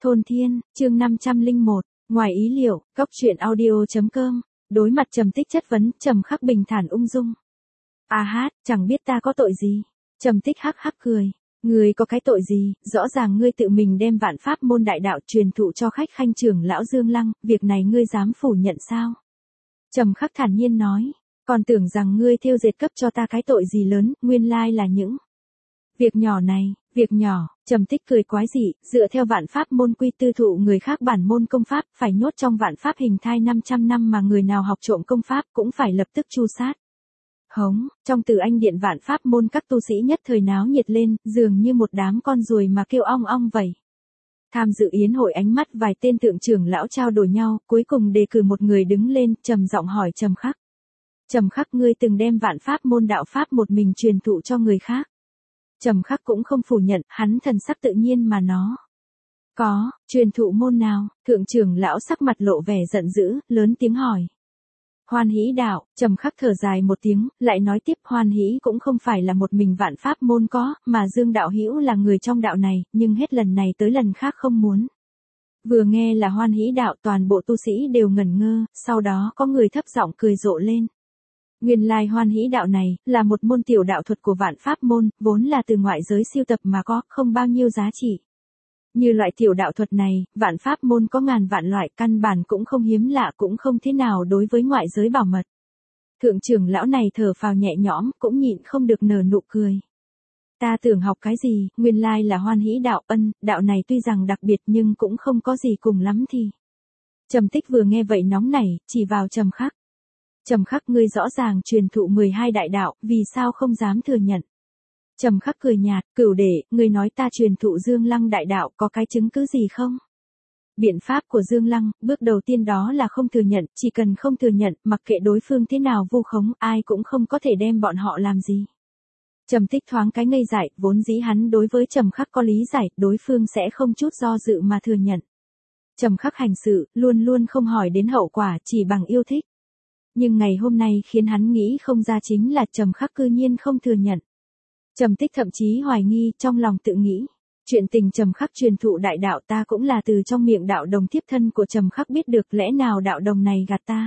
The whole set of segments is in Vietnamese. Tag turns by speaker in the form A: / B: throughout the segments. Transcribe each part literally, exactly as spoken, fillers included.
A: Thôn Thiên, chương năm trăm lẻ một, ngoài ý liệu, góc truyện audio.com, đối mặt Trầm Tích chất vấn, Trầm Khắc bình thản ung dung. A hát, chẳng biết ta có tội gì. Trầm Tích hắc hắc cười. Ngươi có cái tội gì, rõ ràng ngươi tự mình đem vạn pháp môn đại đạo truyền thụ cho khách khanh trưởng lão Dương Lăng, việc này ngươi dám phủ nhận sao? Trầm Khắc thản nhiên nói, còn tưởng rằng ngươi thêu dệt cấp cho ta cái tội gì lớn, nguyên lai là những việc nhỏ này, việc nhỏ. Trầm Tích cười quái dị, dựa theo vạn pháp môn quy tư thụ người khác bản môn công pháp, phải nhốt trong vạn pháp hình thai năm trăm năm mà người nào học trộm công pháp cũng phải lập tức tru sát. Hống, trong Từ Anh điện vạn pháp môn các tu sĩ nhất thời náo nhiệt lên, dường như một đám con ruồi mà kêu ong ong vậy. Tham dự yến hội ánh mắt vài tên thượng trưởng lão trao đổi nhau, cuối cùng đề cử một người đứng lên, trầm giọng hỏi Trầm Khắc. Trầm Khắc, ngươi từng đem vạn pháp môn đạo pháp một mình truyền thụ cho người khác. Trầm Khắc cũng không phủ nhận, hắn thần sắc tự nhiên mà nó. Có, truyền thụ môn nào? Thượng trưởng lão sắc mặt lộ vẻ giận dữ, lớn tiếng hỏi. Hoan Hỷ đạo. Trầm Khắc thở dài một tiếng, lại nói tiếp, Hoan Hỷ cũng không phải là một mình vạn pháp môn có, mà Dương đạo hữu là người trong đạo này, nhưng hết lần này tới lần khác không muốn. Vừa nghe là Hoan Hỷ đạo, toàn bộ tu sĩ đều ngẩn ngơ, sau đó có người thấp giọng cười rộ lên. Nguyên lai Hoan Hỷ đạo này, là một môn tiểu đạo thuật của vạn pháp môn, vốn là từ ngoại giới siêu tập mà có, không bao nhiêu giá trị. Như loại tiểu đạo thuật này, vạn pháp môn có ngàn vạn loại, căn bản cũng không hiếm lạ, cũng không thế nào đối với ngoại giới bảo mật. Thượng trưởng lão này thở phào nhẹ nhõm, cũng nhịn không được nở nụ cười. Ta tưởng học cái gì, nguyên lai là Hoan Hỷ đạo, ân, đạo này tuy rằng đặc biệt nhưng cũng không có gì cùng lắm thì. Trầm Tích vừa nghe vậy nóng nảy, chỉ vào Trầm Khắc. Trầm Khắc, ngươi rõ ràng truyền thụ mười hai đại đạo, vì sao không dám thừa nhận? Trầm Khắc cười nhạt, Cửu đệ, ngươi nói ta truyền thụ Dương Lăng đại đạo có cái chứng cứ gì không? Biện pháp của Dương Lăng, bước đầu tiên đó là không thừa nhận, chỉ cần không thừa nhận, mặc kệ đối phương thế nào vu khống, ai cũng không có thể đem bọn họ làm gì. Trầm Tích thoáng cái ngây dại, vốn dĩ hắn đối với Trầm Khắc có lý giải, đối phương sẽ không chút do dự mà thừa nhận. Trầm Khắc hành sự, luôn luôn không hỏi đến hậu quả, chỉ bằng yêu thích. Nhưng ngày hôm nay khiến hắn nghĩ không ra chính là Trầm Khắc cư nhiên không thừa nhận. Trầm Tích thậm chí hoài nghi, trong lòng tự nghĩ, chuyện tình Trầm Khắc truyền thụ đại đạo ta cũng là từ trong miệng đạo đồng thiếp thân của Trầm Khắc biết được, lẽ nào đạo đồng này gạt ta.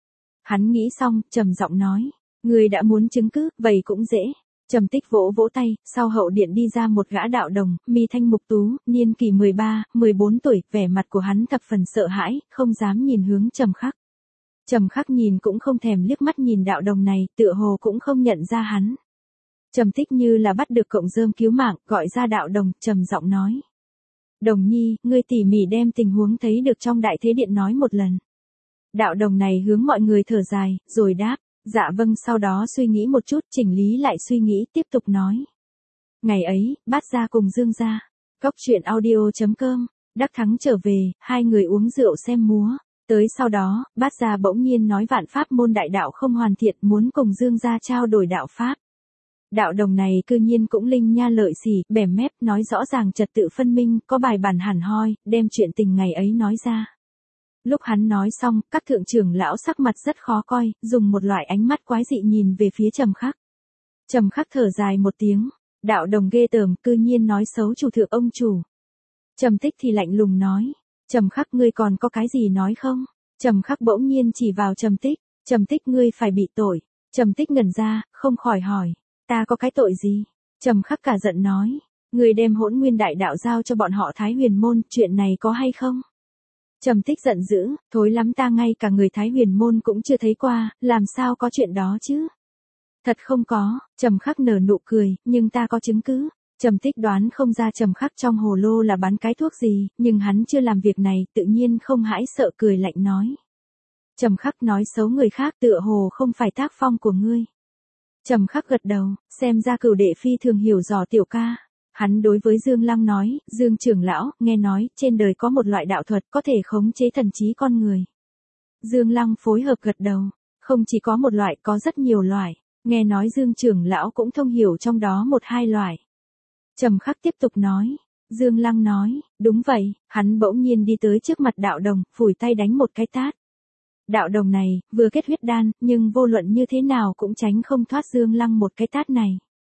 A: Hắn nghĩ xong, trầm giọng nói, người đã muốn chứng cứ, vậy cũng dễ. Trầm Tích vỗ vỗ tay, sau hậu điện đi ra một gã đạo đồng, mi thanh mục tú, niên kỷ mười ba, mười bốn tuổi, vẻ mặt của hắn thập phần sợ hãi, không dám nhìn hướng Trầm Khắc. Trầm Khắc nhìn cũng không thèm liếc mắt nhìn đạo đồng này, tựa hồ cũng không nhận ra hắn. Trầm Tích như là bắt được cọng rơm cứu mạng, gọi ra đạo đồng, trầm giọng nói. Đồng nhi, ngươi tỉ mỉ đem tình huống thấy được trong đại thế điện nói một lần. Đạo đồng này hướng mọi người thở dài, rồi đáp, dạ vâng, sau đó suy nghĩ một chút, chỉnh lý lại suy nghĩ, tiếp tục nói. Ngày ấy, Bát gia cùng Dương gia, góc truyện audio.com, đắc thắng trở về, hai người uống rượu xem múa. Tới sau đó, Bát gia bỗng nhiên nói vạn pháp môn đại đạo không hoàn thiện, muốn cùng Dương gia trao đổi đạo pháp. Đạo đồng này cư nhiên cũng linh nha lợi sỉ, bẻm mép, nói rõ ràng trật tự phân minh, có bài bản hẳn hoi, đem chuyện tình ngày ấy nói ra. Lúc hắn nói xong, các thượng trưởng lão sắc mặt rất khó coi, dùng một loại ánh mắt quái dị nhìn về phía Trầm Khắc. Trầm Khắc thở dài một tiếng, đạo đồng ghê tởm, cư nhiên nói xấu chủ thượng ông chủ. Trầm Tích thì lạnh lùng nói, Trầm Khắc, ngươi còn có cái gì nói không? Trầm Khắc bỗng nhiên chỉ vào Trầm Tích, Trầm Tích, ngươi phải bị tội. Trầm Tích ngẩn ra, không khỏi hỏi, ta có cái tội gì? Trầm Khắc cả giận nói, ngươi đem Hỗn Nguyên đại đạo giao cho bọn họ Thái Huyền môn, chuyện này có hay không? Trầm Tích giận dữ, thối lắm, ta ngay cả người Thái Huyền môn cũng chưa thấy qua, làm sao có chuyện đó chứ? Thật không có. Trầm Khắc nở nụ cười, nhưng ta có chứng cứ. Trầm Tích đoán không ra Trầm Khắc trong hồ lô là bán cái thuốc gì, nhưng hắn chưa làm việc này, tự nhiên không hãi sợ, cười lạnh nói. Trầm Khắc, nói xấu người khác tựa hồ không phải tác phong của ngươi. Trầm Khắc gật đầu, xem ra Cửu đệ phi thường hiểu dò tiểu ca. Hắn đối với Dương Lăng nói, Dương trưởng lão, nghe nói, trên đời có một loại đạo thuật có thể khống chế thần trí con người. Dương Lăng phối hợp gật đầu, không chỉ có một loại, có rất nhiều loại, nghe nói Dương trưởng lão cũng thông hiểu trong đó một hai loại. Trầm Khắc tiếp tục nói, Dương Lăng nói, đúng vậy, hắn bỗng nhiên đi tới trước mặt đạo đồng, phủi tay đánh một cái tát. Đạo đồng này, vừa kết huyết đan, nhưng vô luận như thế nào cũng tránh không thoát Dương Lăng một cái tát này.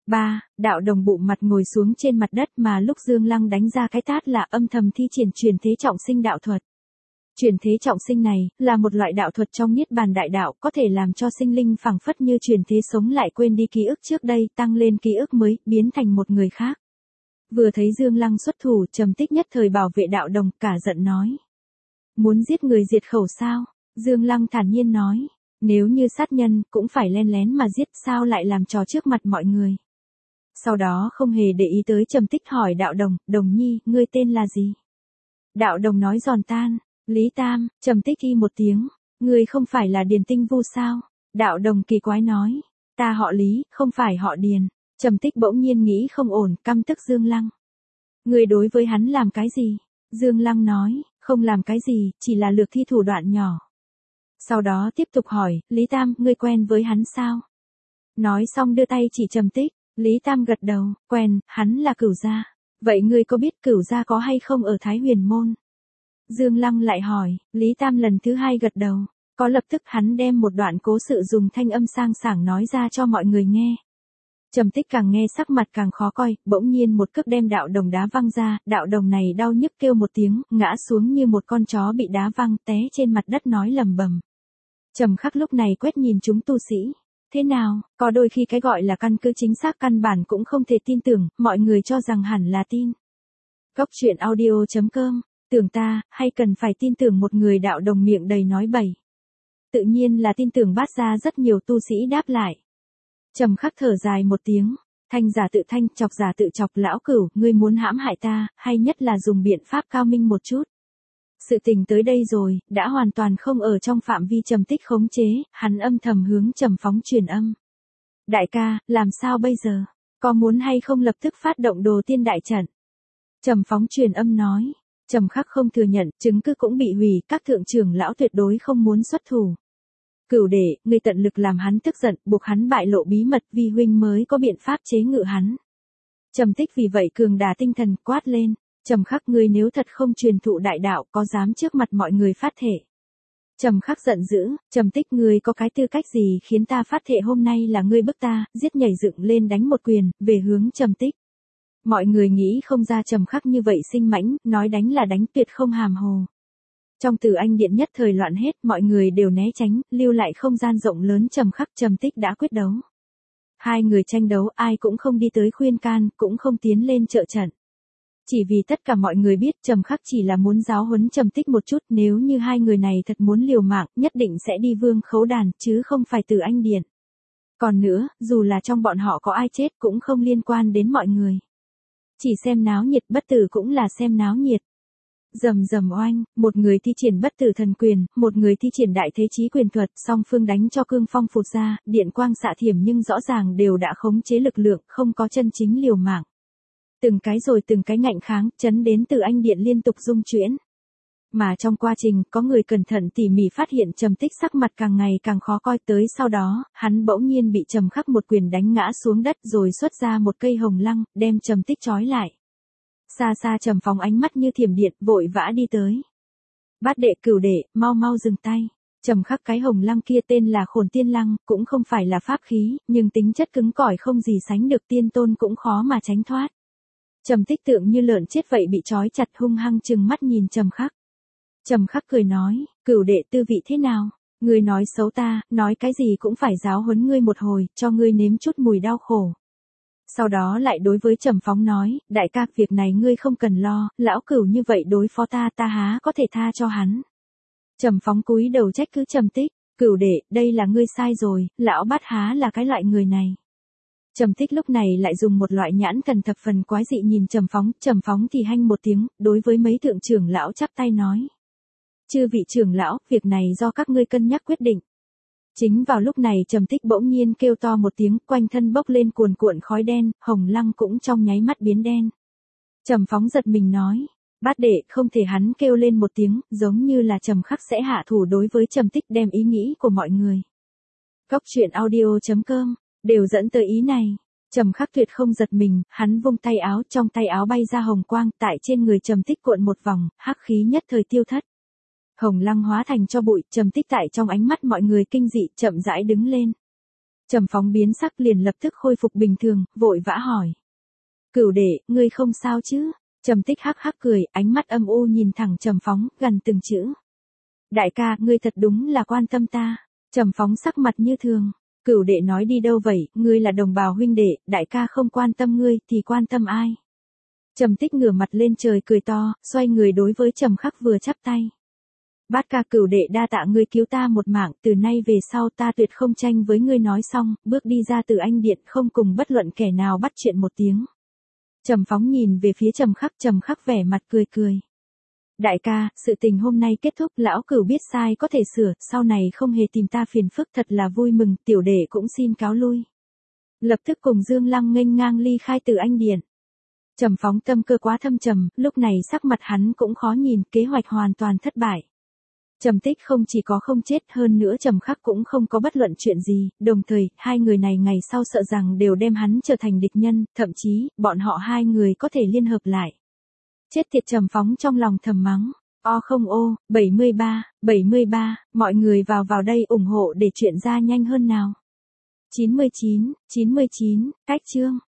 A: Ba, đạo đồng bụng mặt ngồi xuống trên mặt đất mà lúc Dương Lăng đánh ra cái tát là âm thầm thi triển truyền thế trọng sinh đạo thuật. Truyền thế trọng sinh này, là một loại đạo thuật trong Niết Bàn đại đạo có thể làm cho sinh linh phảng phất như truyền thế sống lại quên đi ký ức trước đây tăng lên ký ức mới, biến thành một người khác. Vừa thấy Dương Lăng xuất thủ Trầm Tích nhất thời bảo vệ đạo đồng cả giận nói. Muốn giết người diệt khẩu sao? Dương Lăng thản nhiên nói. Nếu như sát nhân cũng phải len lén mà giết sao lại làm trò trước mặt mọi người. Sau đó không hề để ý tới Trầm Tích hỏi đạo đồng, Đồng Nhi, ngươi tên là gì? Đạo đồng nói giòn tan, Lý Tam. Trầm Tích y một tiếng, ngươi không phải là Điền Tinh Vu sao? Đạo đồng kỳ quái nói, ta họ Lý, không phải họ Điền. Trầm Tích bỗng nhiên nghĩ không ổn, căm tức Dương Lăng. Ngươi đối với hắn làm cái gì? Dương Lăng nói, không làm cái gì, chỉ là lược thi thủ đoạn nhỏ. Sau đó tiếp tục hỏi, Lý Tam, ngươi quen với hắn sao? Nói xong đưa tay chỉ Trầm Tích, Lý Tam gật đầu, quen, hắn là Cửu gia. Vậy ngươi có biết Cửu gia có hay không ở Thái Huyền Môn? Dương Lăng lại hỏi, Lý Tam lần thứ hai gật đầu, có lập tức hắn đem một đoạn cố sự dùng thanh âm sang sảng nói ra cho mọi người nghe. Trầm Tích càng nghe sắc mặt càng khó coi, bỗng nhiên một cước đem đạo đồng đá văng ra, đạo đồng này đau nhức kêu một tiếng, ngã xuống như một con chó bị đá văng, té trên mặt đất nói lầm bầm. Trầm Khắc lúc này quét nhìn chúng tu sĩ. Thế nào, có đôi khi cái gọi là căn cứ chính xác căn bản cũng không thể tin tưởng, mọi người cho rằng hẳn là tin. Góc truyện audio chấm com, tưởng ta, hay cần phải tin tưởng một người đạo đồng miệng đầy nói bậy. Tự nhiên là tin tưởng Bát gia rất nhiều tu sĩ đáp lại. Trầm Khắc thở dài một tiếng, thanh giả tự thanh, chọc giả tự chọc, lão Cửu, ngươi muốn hãm hại ta, hay nhất là dùng biện pháp cao minh một chút. Sự tình tới đây rồi, đã hoàn toàn không ở trong phạm vi Trầm Tích khống chế, hắn âm thầm hướng Trầm Phóng truyền âm. Đại ca, làm sao bây giờ? Có muốn hay không lập tức phát động đồ tiên đại trận? Trầm Phóng truyền âm nói. Trầm Khắc không thừa nhận, chứng cứ cũng bị hủy, các thượng trưởng lão tuyệt đối không muốn xuất thủ. Cửu đệ, ngươi tận lực làm hắn tức giận, buộc hắn bại lộ bí mật, vi huynh mới có biện pháp chế ngự hắn. Trầm Tích vì vậy cường đả tinh thần, quát lên. Trầm Khắc, ngươi nếu thật không truyền thụ đại đạo, có dám trước mặt mọi người phát thệ? Trầm Khắc giận dữ, Trầm Tích, ngươi có cái tư cách gì khiến ta phát thệ hôm nay là ngươi bức ta, giết nhảy dựng lên đánh một quyền, về hướng Trầm Tích. Mọi người nghĩ không ra Trầm Khắc như vậy sinh mãnh, nói đánh là đánh, tuyệt không hàm hồ. Trong Tử Anh điện nhất thời loạn hết, mọi người đều né tránh, lưu lại không gian rộng lớn. Trầm Khắc, Trầm Tích đã quyết đấu. Hai người tranh đấu, ai cũng không đi tới khuyên can, cũng không tiến lên trợ trận. Chỉ vì tất cả mọi người biết Trầm Khắc chỉ là muốn giáo huấn Trầm Tích một chút, nếu như hai người này thật muốn liều mạng, nhất định sẽ đi Vương Khấu Đàn, chứ không phải Tử Anh điện. Còn nữa, dù là trong bọn họ có ai chết cũng không liên quan đến mọi người. Chỉ xem náo nhiệt, bất tử cũng là xem náo nhiệt. Rầm rầm oanh, một người thi triển bất tử thần quyền, một người thi triển đại thế chí quyền thuật, song phương đánh cho cương phong phụt ra, điện quang xạ thiểm nhưng rõ ràng đều đã khống chế lực lượng, không có chân chính liều mạng. Từng cái rồi từng cái ngạnh kháng, chấn đến Tử Anh điện liên tục rung chuyển. Mà trong quá trình, có người cẩn thận tỉ mỉ phát hiện Trầm Tích sắc mặt càng ngày càng khó coi, tới sau đó, hắn bỗng nhiên bị Trầm Khắc một quyền đánh ngã xuống đất rồi xuất ra một cây hồng lăng, đem Trầm Tích trói lại. Xa xa Trầm Phóng ánh mắt như thiểm điện, vội vã đi tới. Bát đệ, Cửu đệ, mau mau dừng tay. Trầm Khắc cái hồng lăng kia tên là Khổn Tiên Lăng, cũng không phải là pháp khí, nhưng tính chất cứng cỏi không gì sánh được, tiên tôn cũng khó mà tránh thoát. Trầm Tích tượng như lợn chết vậy bị trói chặt, hung hăng trừng mắt nhìn Trầm Khắc. Trầm Khắc cười nói, Cửu đệ tư vị thế nào? Ngươi nói xấu ta, nói cái gì cũng phải giáo huấn ngươi một hồi, cho ngươi nếm chút mùi đau khổ. Sau đó lại đối với Trầm Phóng nói, đại ca, việc này ngươi không cần lo, lão Cửu như vậy đối phó ta, ta há có thể tha cho hắn. Trầm Phóng cúi đầu trách cứ Trầm Tích, Cửu đệ, đây là ngươi sai rồi, lão Bát há là cái loại người này. Trầm Tích lúc này lại dùng một loại nhãn thần thập phần quái dị nhìn Trầm Phóng, Trầm Phóng thì hanh một tiếng, đối với mấy thượng trưởng lão chắp tay nói. Chư vị trưởng lão, việc này do các ngươi cân nhắc quyết định. Chính vào lúc này Trầm Tích bỗng nhiên kêu to một tiếng, quanh thân bốc lên cuồn cuộn khói đen, hồng lăng cũng trong nháy mắt biến đen. Trầm Phóng giật mình nói, Bát đệ, không thể. Hắn kêu lên một tiếng, giống như là Trầm Khắc sẽ hạ thủ đối với Trầm Tích, đem ý nghĩ của mọi người. Góc truyện audio chấm com đều dẫn tới ý này. Trầm Khắc tuyệt không giật mình, hắn vung tay áo, trong tay áo bay ra hồng quang, tại trên người Trầm Tích cuộn một vòng, hắc khí nhất thời tiêu thất. Hồng lăng hóa thành cho bụi, Trầm Tích tại trong ánh mắt mọi người kinh dị, chậm rãi đứng lên. Trầm Phóng biến sắc liền lập tức khôi phục bình thường, vội vã hỏi. Cửu đệ, ngươi không sao chứ? Trầm Tích hắc hắc cười, ánh mắt âm u nhìn thẳng Trầm Phóng, gần từng chữ. Đại ca, ngươi thật đúng là quan tâm ta. Trầm Phóng sắc mặt như thường. Cửu đệ nói đi đâu vậy, ngươi là đồng bào huynh đệ, đại ca không quan tâm ngươi, thì quan tâm ai? Trầm Tích ngửa mặt lên trời cười to, xoay người đối với Trầm Khắc vừa chắp tay. Bát ca, cửu đệ đa tạ ngươi cứu ta một mạng, từ nay về sau ta tuyệt không tranh với ngươi. Nói xong, bước đi ra từ anh điện, không cùng bất luận kẻ nào bắt chuyện một tiếng. Trầm Phóng nhìn về phía Trầm Khắc, Trầm Khắc vẻ mặt cười cười. Đại ca, sự tình hôm nay kết thúc, lão cửu biết sai có thể sửa, sau này không hề tìm ta phiền phức, thật là vui mừng, tiểu đệ cũng xin cáo lui. Lập tức cùng Dương Lăng nghênh ngang ly khai từ anh điện. Trầm Phóng tâm cơ quá thâm trầm, lúc này sắc mặt hắn cũng khó nhìn, kế hoạch hoàn toàn thất bại. Trầm Tích không chỉ có không chết, hơn nữa Trầm Khắc cũng không có bất luận chuyện gì, đồng thời, hai người này ngày sau sợ rằng đều đem hắn trở thành địch nhân, thậm chí, bọn họ hai người có thể liên hợp lại. Chết tiệt, Trầm Phóng trong lòng thầm mắng. O không ô, bảy mươi ba, bảy mươi ba, mọi người vào vào đây ủng hộ để chuyện ra nhanh hơn nào. chín mươi chín, chín mươi chín, cách chương.